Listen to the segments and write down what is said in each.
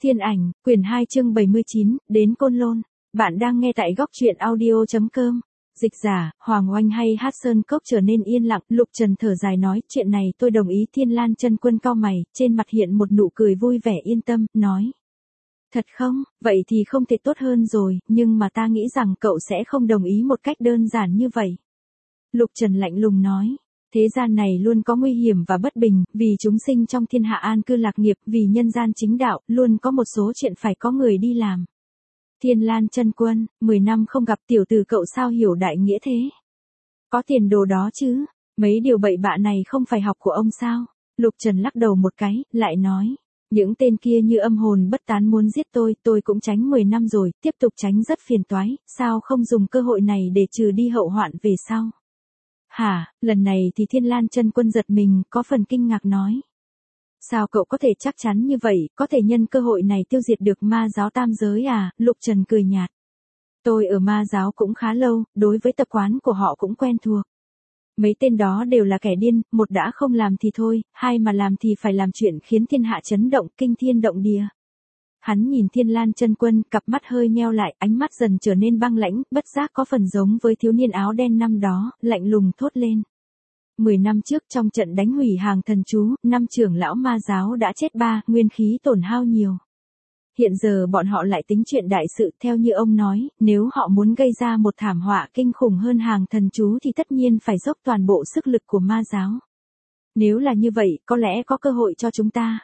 Thiên ảnh, quyển 2 chương 79, đến Côn Lôn. Bạn đang nghe tại góc truyện audio.com. Dịch giả, Hoàng Oanh hay Hát Sơn Cốc trở nên yên lặng, Lục Trần thở dài nói, chuyện này tôi đồng ý. Thiên Lan Chân Quân cau mày, trên mặt hiện một nụ cười vui vẻ yên tâm, nói. Thật không, vậy thì không thể tốt hơn rồi, nhưng mà ta nghĩ rằng cậu sẽ không đồng ý một cách đơn giản như vậy. Lục Trần lạnh lùng nói. Thế gian này luôn có nguy hiểm và bất bình, vì chúng sinh trong thiên hạ an cư lạc nghiệp, vì nhân gian chính đạo, luôn có một số chuyện phải có người đi làm. Thiên Lan Chân Quân, 10 năm không gặp tiểu tử cậu sao hiểu đại nghĩa thế? Có tiền đồ đó chứ, mấy điều bậy bạ này không phải học của ông sao? Lục Trần lắc đầu một cái, lại nói. Những tên kia như âm hồn bất tán muốn giết tôi cũng tránh 10 năm rồi, tiếp tục tránh rất phiền toái, sao không dùng cơ hội này để trừ đi hậu hoạn về sau? Hả, lần này thì Thiên Lan Chân Quân giật mình, có phần kinh ngạc nói. Sao cậu có thể chắc chắn như vậy, có thể nhân cơ hội này tiêu diệt được ma giáo tam giới à? Lục Trần cười nhạt. Tôi ở ma giáo cũng khá lâu, đối với tập quán của họ cũng quen thuộc. Mấy tên đó đều là kẻ điên, một đã không làm thì thôi, hai mà làm thì phải làm chuyện khiến thiên hạ chấn động, kinh thiên động địa. Hắn nhìn Thiên Lan Chân Quân, cặp mắt hơi nheo lại, ánh mắt dần trở nên băng lãnh, bất giác có phần giống với thiếu niên áo đen năm đó, lạnh lùng thốt lên. 10 năm trước trong trận đánh hủy hàng thần chú, 5 trưởng lão ma giáo đã chết 3, nguyên khí tổn hao nhiều. Hiện giờ bọn họ lại tính chuyện đại sự, theo như ông nói, nếu họ muốn gây ra một thảm họa kinh khủng hơn hàng thần chú thì tất nhiên phải dốc toàn bộ sức lực của ma giáo. Nếu là như vậy, có lẽ có cơ hội cho chúng ta.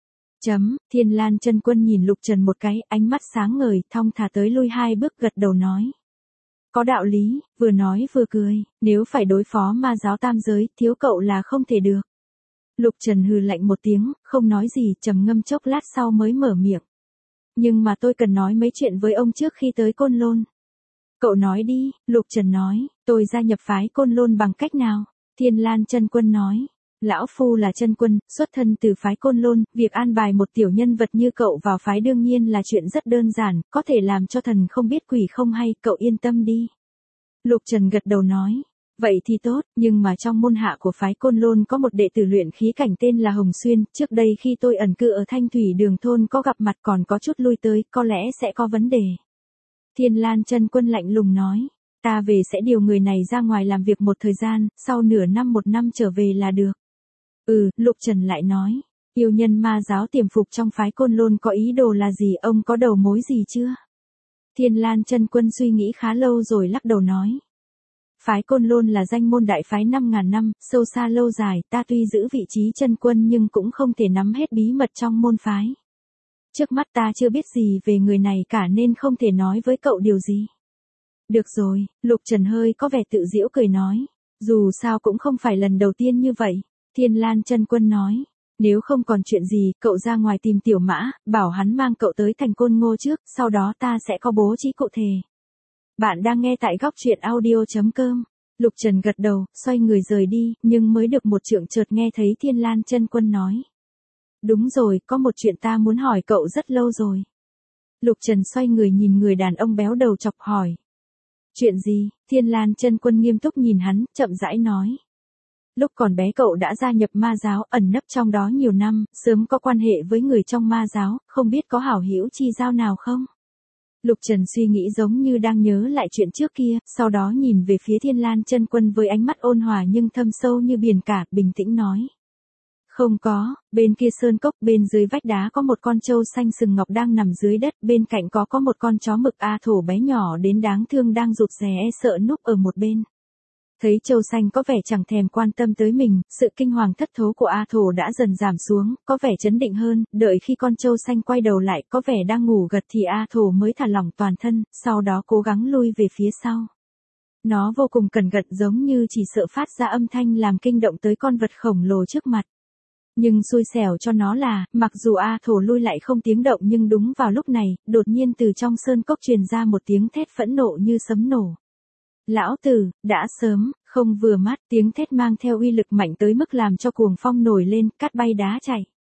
Thiên Lan Chân Quân nhìn Lục Trần một cái, ánh mắt sáng ngời, thong thả tới lui 2 bước gật đầu nói. Có đạo lý, vừa nói vừa cười, nếu phải đối phó ma giáo tam giới, thiếu cậu là không thể được. Lục Trần hừ lạnh một tiếng, không nói gì, trầm ngâm chốc lát sau mới mở miệng. Nhưng mà tôi cần nói mấy chuyện với ông trước khi tới Côn Lôn. Cậu nói đi, Lục Trần nói, tôi gia nhập phái Côn Lôn bằng cách nào? Thiên Lan Chân Quân nói. Lão Phu là Chân Quân, xuất thân từ phái Côn Lôn, việc an bài một tiểu nhân vật như cậu vào phái đương nhiên là chuyện rất đơn giản, có thể làm cho thần không biết quỷ không hay, cậu yên tâm đi. Lục Trần gật đầu nói, vậy thì tốt, nhưng mà trong môn hạ của phái Côn Lôn có một đệ tử luyện khí cảnh tên là Hồng Xuyên, trước đây khi tôi ẩn cư ở Thanh Thủy Đường thôn có gặp mặt còn có chút lui tới, có lẽ sẽ có vấn đề. Thiên Lan Chân Quân lạnh lùng nói. Ta về sẽ điều người này ra ngoài làm việc một thời gian, sau nửa năm 1 năm trở về là được. Lục Trần lại nói, yêu nhân ma giáo tiềm phục trong phái Côn Lôn có ý đồ là gì, ông có đầu mối gì chưa? Thiên Lan Chân Quân suy nghĩ khá lâu rồi lắc đầu nói. Phái Côn Lôn là danh môn đại phái 5.000 năm, sâu xa lâu dài, ta tuy giữ vị trí chân quân nhưng cũng không thể nắm hết bí mật trong môn phái. Trước mắt ta chưa biết gì về người này cả nên không thể nói với cậu điều gì. Được rồi, Lục Trần hơi có vẻ tự giễu cười nói, dù sao cũng không phải lần đầu tiên như vậy. Thiên Lan Chân Quân nói, nếu không còn chuyện gì, cậu ra ngoài tìm Tiểu Mã, bảo hắn mang cậu tới thành Côn Ngô trước, sau đó ta sẽ có bố trí cụ thể. Bạn đang nghe tại góc truyện audio.com. Lục Trần gật đầu, xoay người rời đi, nhưng mới được một trượng chợt nghe thấy Thiên Lan Chân Quân nói. Đúng rồi, có một chuyện ta muốn hỏi cậu rất lâu rồi. Lục Trần xoay người nhìn người đàn ông béo đầu chọc hỏi. Chuyện gì? Thiên Lan Chân Quân nghiêm túc nhìn hắn, chậm rãi nói. Lúc còn bé cậu đã gia nhập ma giáo, ẩn nấp trong đó nhiều năm, sớm có quan hệ với người trong ma giáo, không biết có hảo hữu chi giao nào không? Lục Trần suy nghĩ giống như đang nhớ lại chuyện trước kia, sau đó nhìn về phía Thiên Lan Chân Quân với ánh mắt ôn hòa nhưng thâm sâu như biển cả, bình tĩnh nói. Không có, bên kia sơn cốc, bên dưới vách đá có một con trâu xanh sừng ngọc đang nằm dưới đất, bên cạnh có một con chó mực A Thổ bé nhỏ đến đáng thương đang rụt rè sợ núp ở một bên. Thấy trâu xanh có vẻ chẳng thèm quan tâm tới mình, sự kinh hoàng thất thố của A Thổ đã dần giảm xuống, có vẻ chấn định hơn, đợi khi con trâu xanh quay đầu lại có vẻ đang ngủ gật thì A Thổ mới thả lỏng toàn thân, sau đó cố gắng lui về phía sau. Nó vô cùng cẩn thận giống như chỉ sợ phát ra âm thanh làm kinh động tới con vật khổng lồ trước mặt. Nhưng xui xẻo cho nó là, mặc dù A Thổ lui lại không tiếng động nhưng đúng vào lúc này, đột nhiên từ trong sơn cốc truyền ra một tiếng thét phẫn nộ như sấm nổ. Lão tử, đã sớm, không vừa mắt, tiếng thét mang theo uy lực mạnh tới mức làm cho cuồng phong nổi lên, cát bay đá chạy.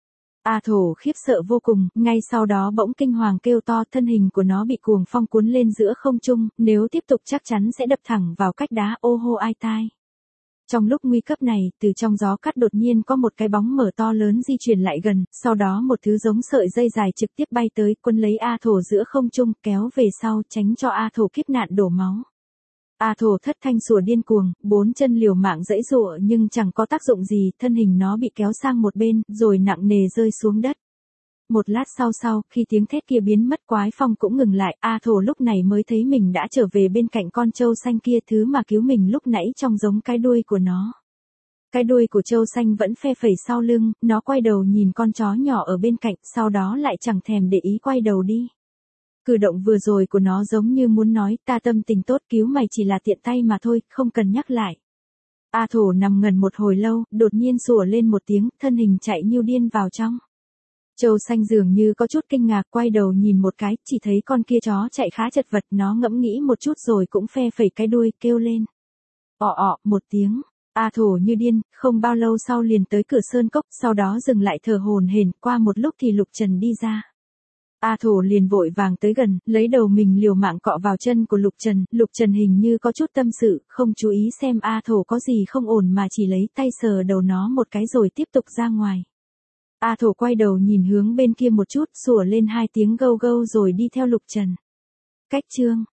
A Thổ khiếp sợ vô cùng, ngay sau đó bỗng kinh hoàng kêu to, thân hình của nó bị cuồng phong cuốn lên giữa không trung, nếu tiếp tục chắc chắn sẽ đập thẳng vào cách đá, ô hô ai tai. Trong lúc nguy cấp này, từ trong gió cắt đột nhiên có một cái bóng mờ to lớn di chuyển lại gần, sau đó một thứ giống sợi dây dài trực tiếp bay tới, quân lấy A Thổ giữa không trung, kéo về sau, tránh cho A Thổ kiếp nạn đổ máu. A Thổ thất thanh sủa điên cuồng, bốn chân liều mạng giãy giụa nhưng chẳng có tác dụng gì, thân hình nó bị kéo sang một bên, rồi nặng nề rơi xuống đất. Một lát sau, khi tiếng thét kia biến mất, Quái Phong cũng ngừng lại, A Thổ lúc này mới thấy mình đã trở về bên cạnh con trâu xanh kia, thứ mà cứu mình lúc nãy trông giống cái đuôi của nó. Cái đuôi của trâu xanh vẫn phe phẩy sau lưng, nó quay đầu nhìn con chó nhỏ ở bên cạnh, sau đó lại chẳng thèm để ý quay đầu đi. Cử động vừa rồi của nó giống như muốn nói, ta tâm tình tốt cứu mày chỉ là tiện tay mà thôi, không cần nhắc lại. A Thổ nằm ngần một hồi lâu, đột nhiên sủa lên một tiếng, thân hình chạy như điên vào trong. Trâu xanh dường như có chút kinh ngạc, quay đầu nhìn một cái, chỉ thấy con kia chó chạy khá chật vật, nó ngẫm nghĩ một chút rồi cũng phe phẩy cái đuôi, kêu lên. Một tiếng. A Thổ như điên, không bao lâu sau liền tới cửa sơn cốc, sau đó dừng lại thở hổn hển, qua một lúc thì Lục Trần đi ra. A Thổ liền vội vàng tới gần, lấy đầu mình liều mạng cọ vào chân của Lục Trần hình như có chút tâm sự, không chú ý xem A Thổ có gì không ổn mà chỉ lấy tay sờ đầu nó một cái rồi tiếp tục ra ngoài. A Thổ quay đầu nhìn hướng bên kia một chút, sủa lên 2 tiếng gâu gâu rồi đi theo Lục Trần. Cách chương